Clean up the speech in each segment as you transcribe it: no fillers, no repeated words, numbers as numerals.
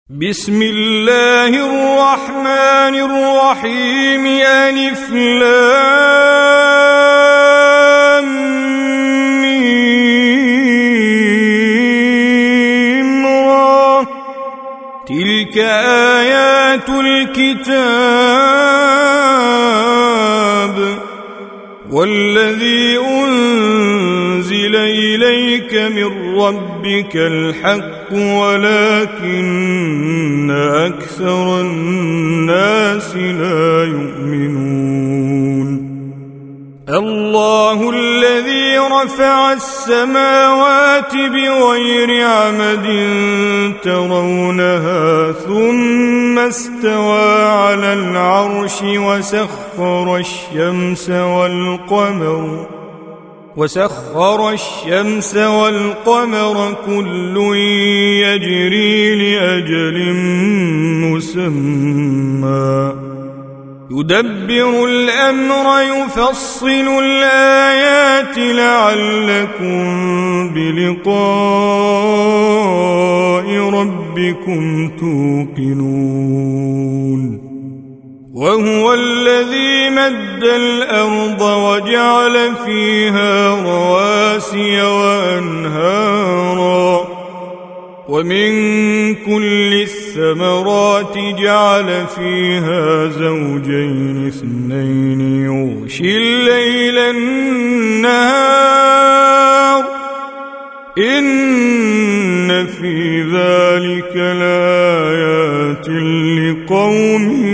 بسم الله الرحمن الرحيم. ألف لام ميم را. تلك آيات الكتاب والذي أنزل إليك من ربك الحق ولكن أكثر الناس لا يؤمنون. الله الذي رفع السماوات بغير عمد ترونها ثم استوى على العرش وسخر الشمس والقمر كل يجري لأجل مسمى يدبر الأمر يفصل الآيات لعلكم بلقاء ربكم توقنون. وهو الذي مد الأرض وجعل فيها رواسي وأنهارا ومن كل الثمرات جعل فيها زوجين اثنين يغشي الليل النهار إن في ذلك لآيات لقوم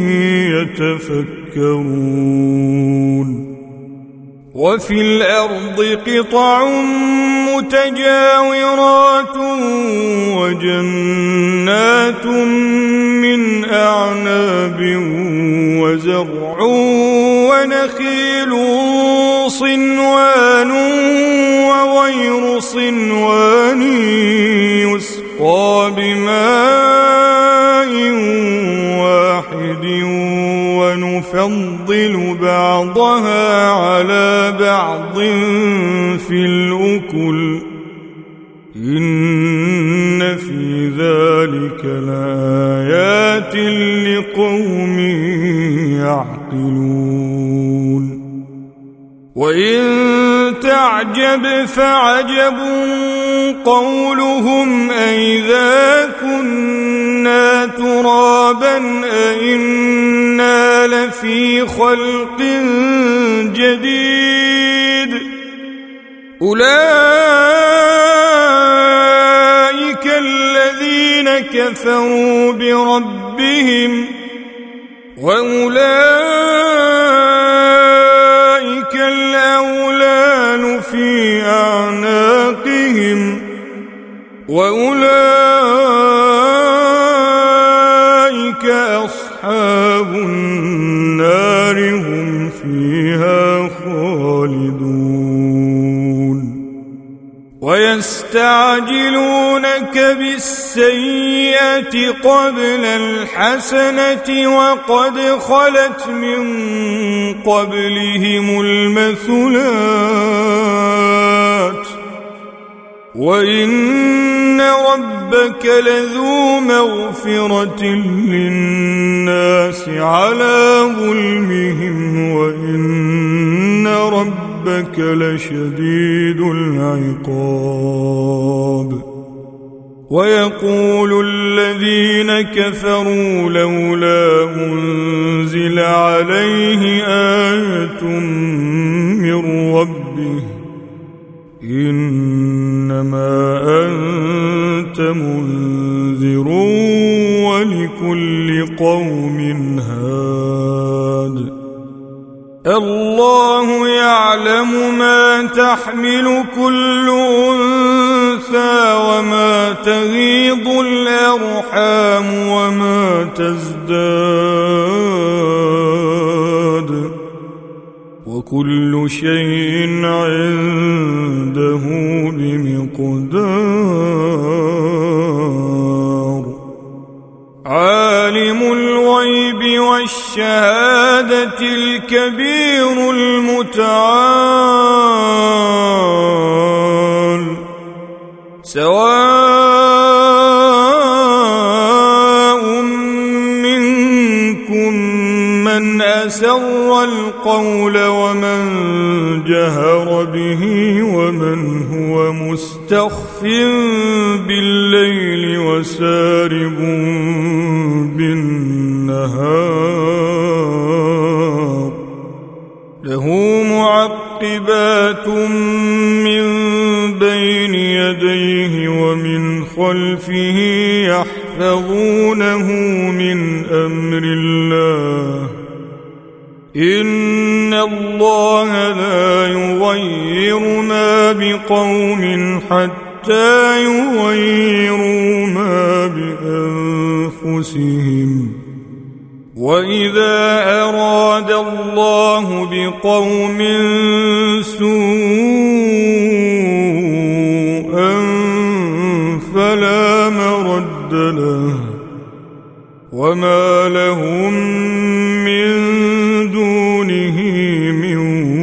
يتفكرون. وفي الأرض قطع متجاورات وجنات من أعناب وزرع ونخيل صنوان وغير صنوان يسقى بماء واحد ونفضل بعضها على بعض في الأكل إن في ذلك لآيات لقوم يعقلون. وإن تعجب فعجب قولهم أئذا كنا ترابا أئنا لفي خلق جديد. أولئك الذين كفروا بربهم وأولئك الأغلال في أعناقهم وأولئك أصحاب النار هم فيها خالدون. ويستعجلونك بالسيئة قبل الحسنة وقد خلت من قبلهم المثلات وإن ربك لذو مغفرة للناس على ظلمهم وإن ربك لشديد العقاب. ويقول الذين كفروا لولا أنزل عليه آية من ربه إنما أنت منذر ولكل قوم هاد. الله يعلم ما تحمل كل أنثى وما تغيض الأرحام وما تزداد وكل شيء عنده بمقدار. عالم الغيب والشهادة الكبير المتعال. سواء أسر القول ومن جهر به ومن هو مستخف بالليل وسارب بالنهار له معقبات من بين يديه ومن خلفه يحفظونه من أمر الله إن الله لا يغير ما بقوم حتى يغيروا ما بأنفسهم وإذا أراد الله بقوم سوءا فلا مرد له وما لهم من دونه من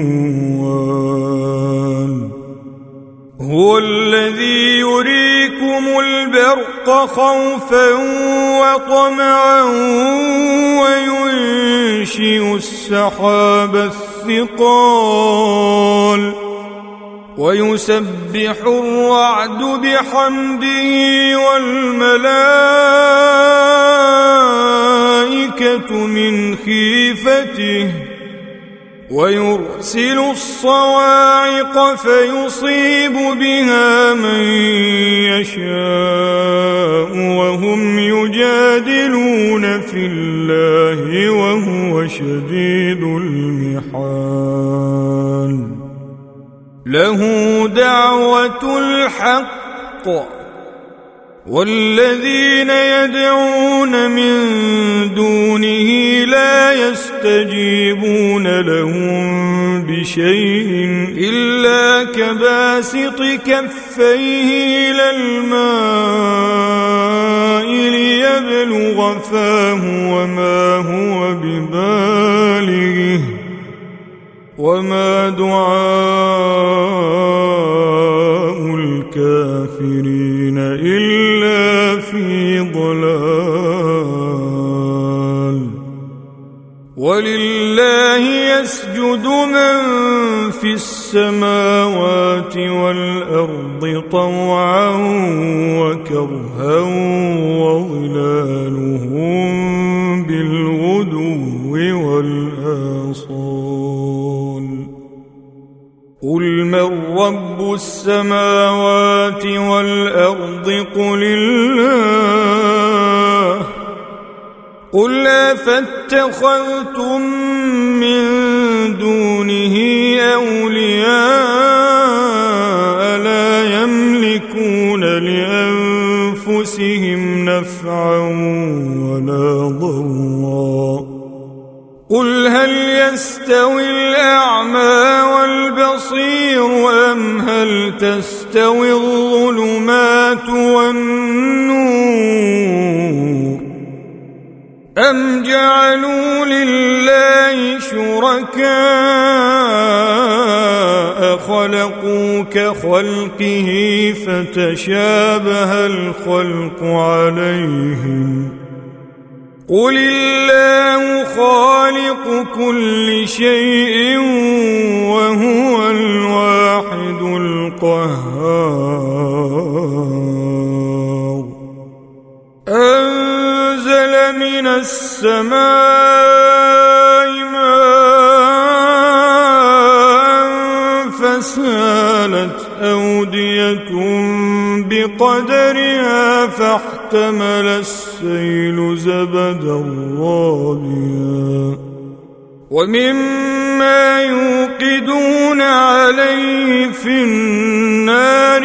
وال هو الذي يريكم البرق خوفا وطمعا وينشئ السحاب الثقال ويسبح الرعد بحمده والملائكة من خيفته ويرسل الصواعق فيصيب بها من يشاء وهم يجادلون في الله وهو شديد المحال له دعوة الحق والذين يدعون من دونه لا يستجيبون لهم بشيء إلا كباسط كفيه إلى الماء ليبلغ فاه وما هو ببالغه وما دعاء الكافرين إلا في ضلال ولله يسجد من في السماوات والأرض طوعا وكرها وظلالهم بالغدو والآصال قل من رب السماوات والأرض قل الله قل أفاتخذتم من دونه أولياء لا يملكون لأنفسهم نفعا ولا ضرا قل هل يستوي الأعمى والبصير أم هل تستوي الظلمات والنور أم جعلوا لله شركاء خلقوا كخلقه فتشابه الخلق عليهم قل الله خالق كل شيء وهو الواحد القهار أنزل من السماء ماء فسالت أودية بقدرها فاحتمل السيل زبدا رابيا ومما يوقدون عليه في النار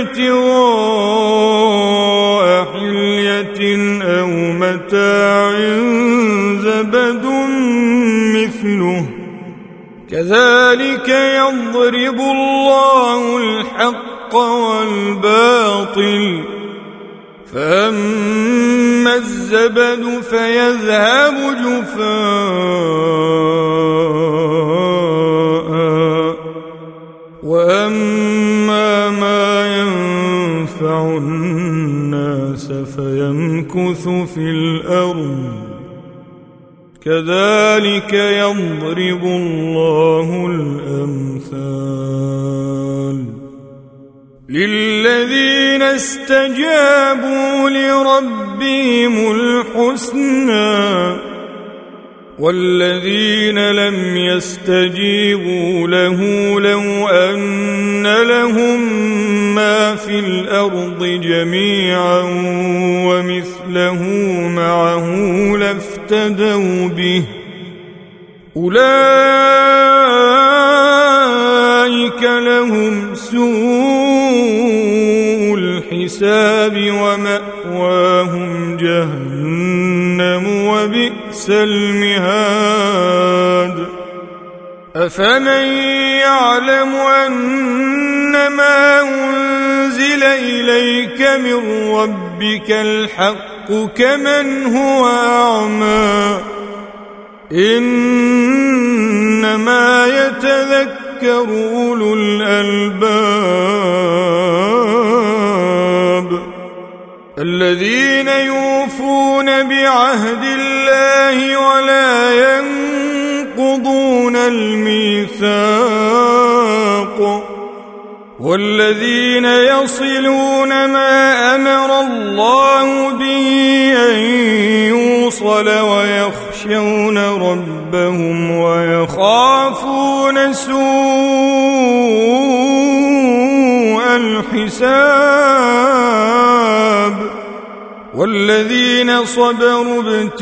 ابتغاء حلية أو متاع زبد مثله كذلك يضرب الله الحق والباطل فأما الزبد فيذهب جفاء وأما ما ينفع الناس فيمكث في الأرض كذلك يضرب الله الأمثال للذين استجابوا لربهم الحسنى والذين لم يستجيبوا له لو أن لهم ما في الأرض جميعا ومثله معه لافتدوا به أولئك لهم سوء الحساب ومأواهم جهنم وبئس المهاد أفمن يعلم أنما أنزل إليك من ربك الحق كمن هو أعمى إنما يتذكر أولو الألباب الذين يوفون بعهد الله ولا ينقضون الميثاق والذين يصلون ما أمر الله به أن يوصل ويخشون ربهم ويخافون سوء الحساب والذين صبروا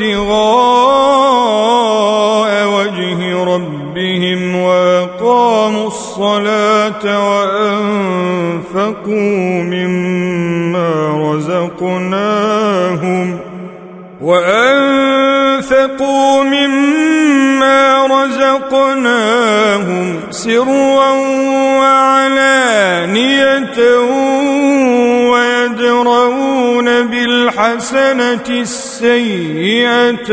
ابتغاء وجه ربهم وأقاموا الصلاة وأنفقوا مما رزقناهم سرا وعلانية ويدرؤون بالحسنة السيئة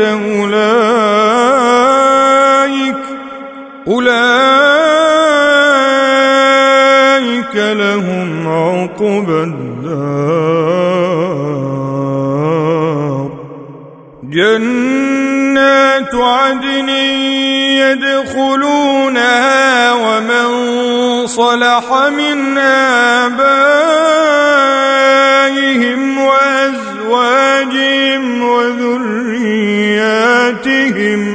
أولئك لهم عقبى الدار جنات عدن يدخلونها ومن صلح من آبائهم وأزواجهم وذرياتهم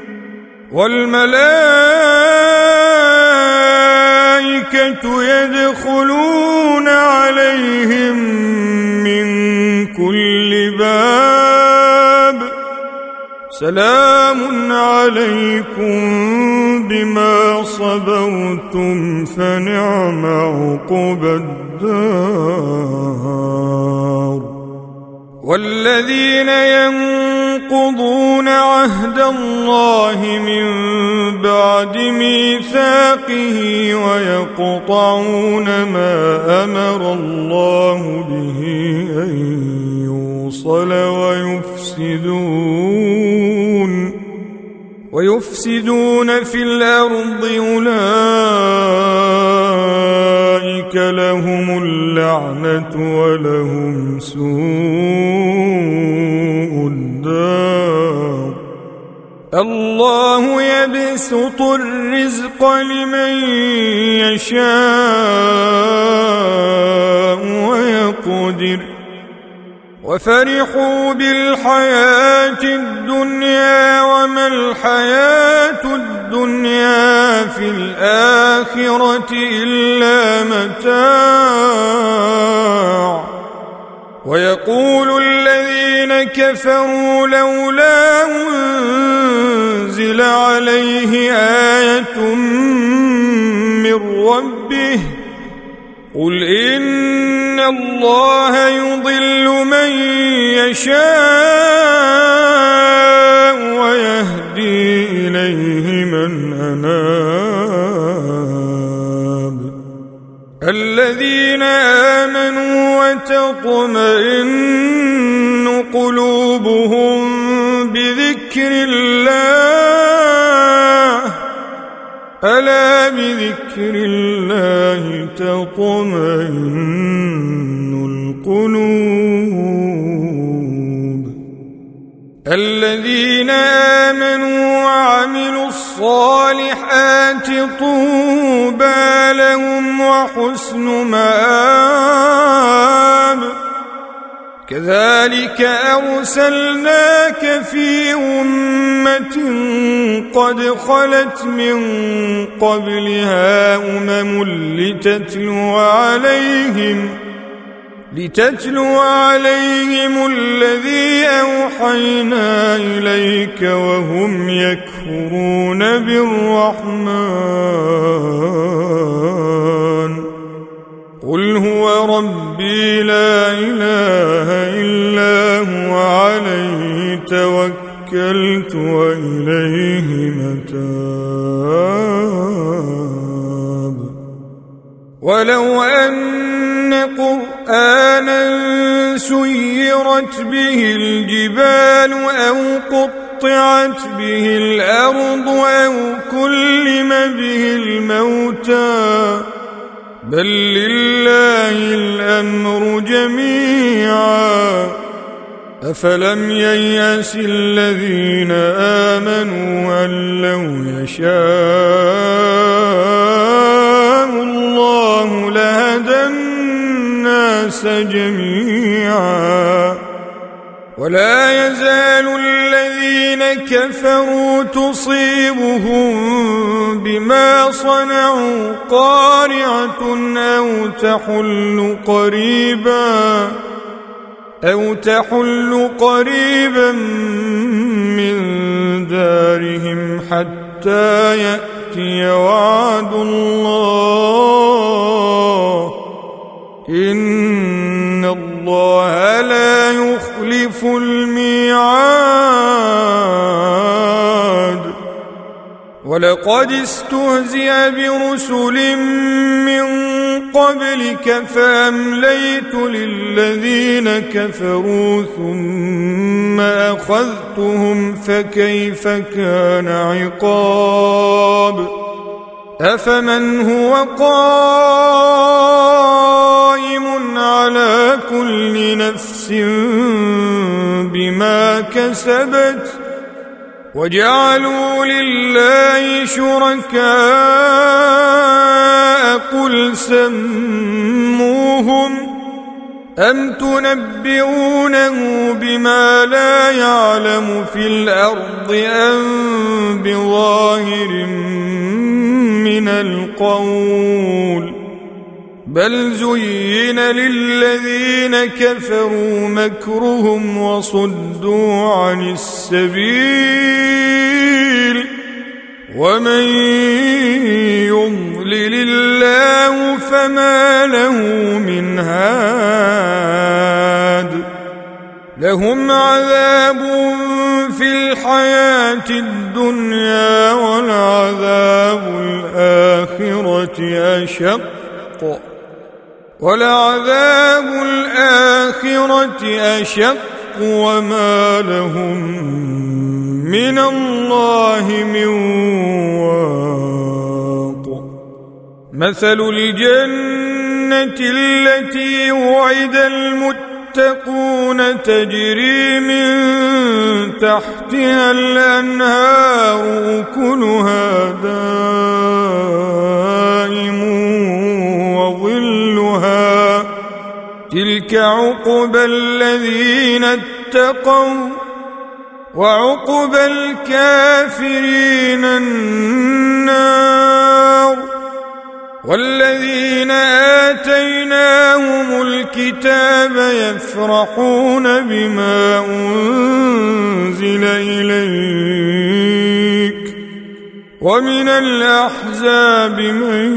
والملائكة يدخلون عليهم من كل باب سلام عليكم بما صبرتم فنعم عقبى الدار والذين ينقضون عهد الله من بعد ميثاقه ويقطعون ما أمر الله به أن يوصل ويفسدون في الأرض أولئك لهم اللعنة ولهم سوء الدار الله يبسط الرزق لمن يشاء ويقدر وفرحوا بالحياة الدنيا وما الحياة الدنيا في الآخرة إلا متاع ويقول الذين كفروا لولا أنزل عليه آية من ربه قل إن الله يضل من يشاء ويهدي إليه من أناب الذين آمنوا وتطمئن قلوبهم بذكر الله ألا بذكر الله تطمئن القلوب الذين آمنوا وعملوا الصالحات طوبى لهم وحسن مآب كذلك أرسلناك في أمة قد خلت من قبلها لتتلو عليهم الذي أوحينا إليك وهم يكفرون بالرحمن قل هو ربي لا إله إلا هو عليه توكلت وإليه متاب ولو أن قرآنا سيرت به الجبال أو قطعت به الأرض أو كلم به الموتى بل لله الأمر جميعا أفلم ييأس الذين آمنوا أن لو يشاء الله لهدى الناس جميعا ولا يزال الذين كفروا تصيبهم بما صنعوا قارعة أو تحل قريبا من دارهم حتى يأتي وعد الله إن الله لا يخلف الميعاد ولقد استهزئ برسل من قبلك فأمليت للذين كفروا ثم أخذتهم فكيف كان عقاب أفمن هو قائم على كل نفس بما كسبت وجعلوا لله شركاء قل سموهم أم تنبئونه بما لا يعلم في الأرض أم بظاهر من القول بل زين للذين كفروا مكرهم وصدوا عن السبيل ومن يضلل الله فما له من هاد لهم عذاب في الحياة الدنيا ولعذاب الآخرة أشق وما لهم من الله من واق مثل الجنة التي وعد المتقون تجري من تحتها الأنهار أكلها دائم وظلها تلك عقبى الذين اتقوا وعقبى الكافرين النار والذين آتيناهم الكتاب يفرحون بما أنزل إليك ومن الأحزاب من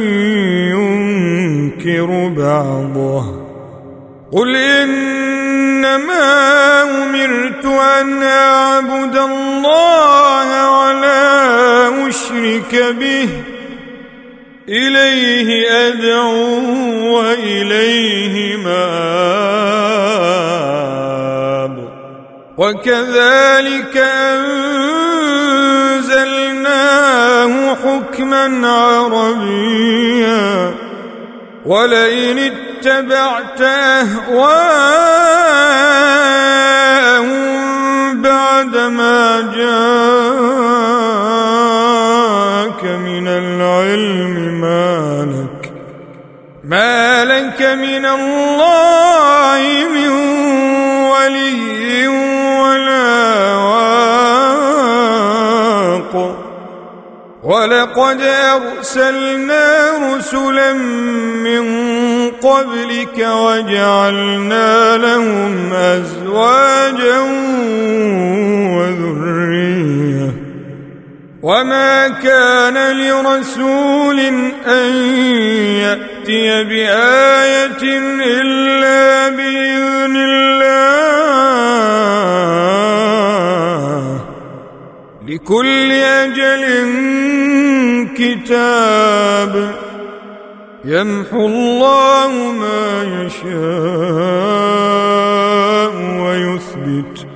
ينكر بعضه قل إنما أمرت أن أعبد الله ولا أشرك به إليه أدعو وإليه مآب وكذلك أنزلناه حكما عربيا ولئن اتبعت أهواءهم بعد ولقد أرسلنا رسلا من قبلك وجعلنا لهم أزواجا وذرية وما كان لرسول أن يأتي بآية إلا بإذن الله لكل أجل كتاب يمحو الله ما يشاء ويثبت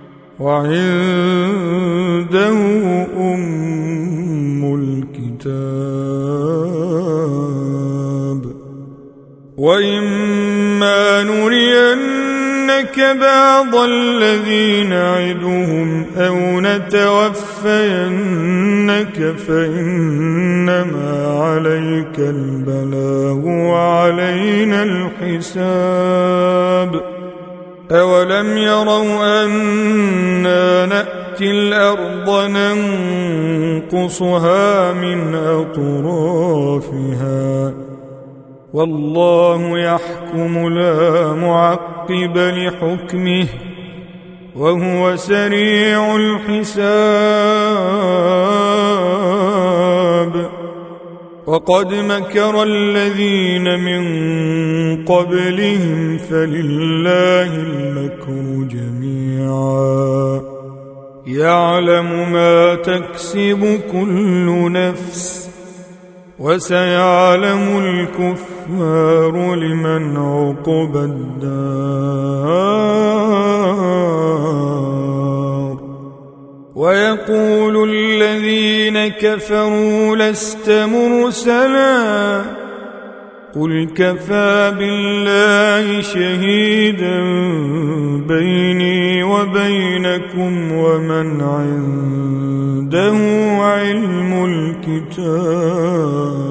وعنده أم الكتاب وإما نرينك بعض الذي نعدهم أو نتوفينك فإنما عليك البلاغ وعلينا الحساب أولم يروا أنا نأتي الأرض ننقصها من أطرافها والله يحكم لا معقب لحكمه وهو سريع الحساب وقد مكر الذين من قبلهم فلله المكر جميعا يعلم ما تكسب كل نفس وسيعلم الكفار لمن عقبى الدار ويقول الذين كفروا لست مرسلا قل كفى بالله شهيدا بيني وبينكم ومن عنده علم الكتاب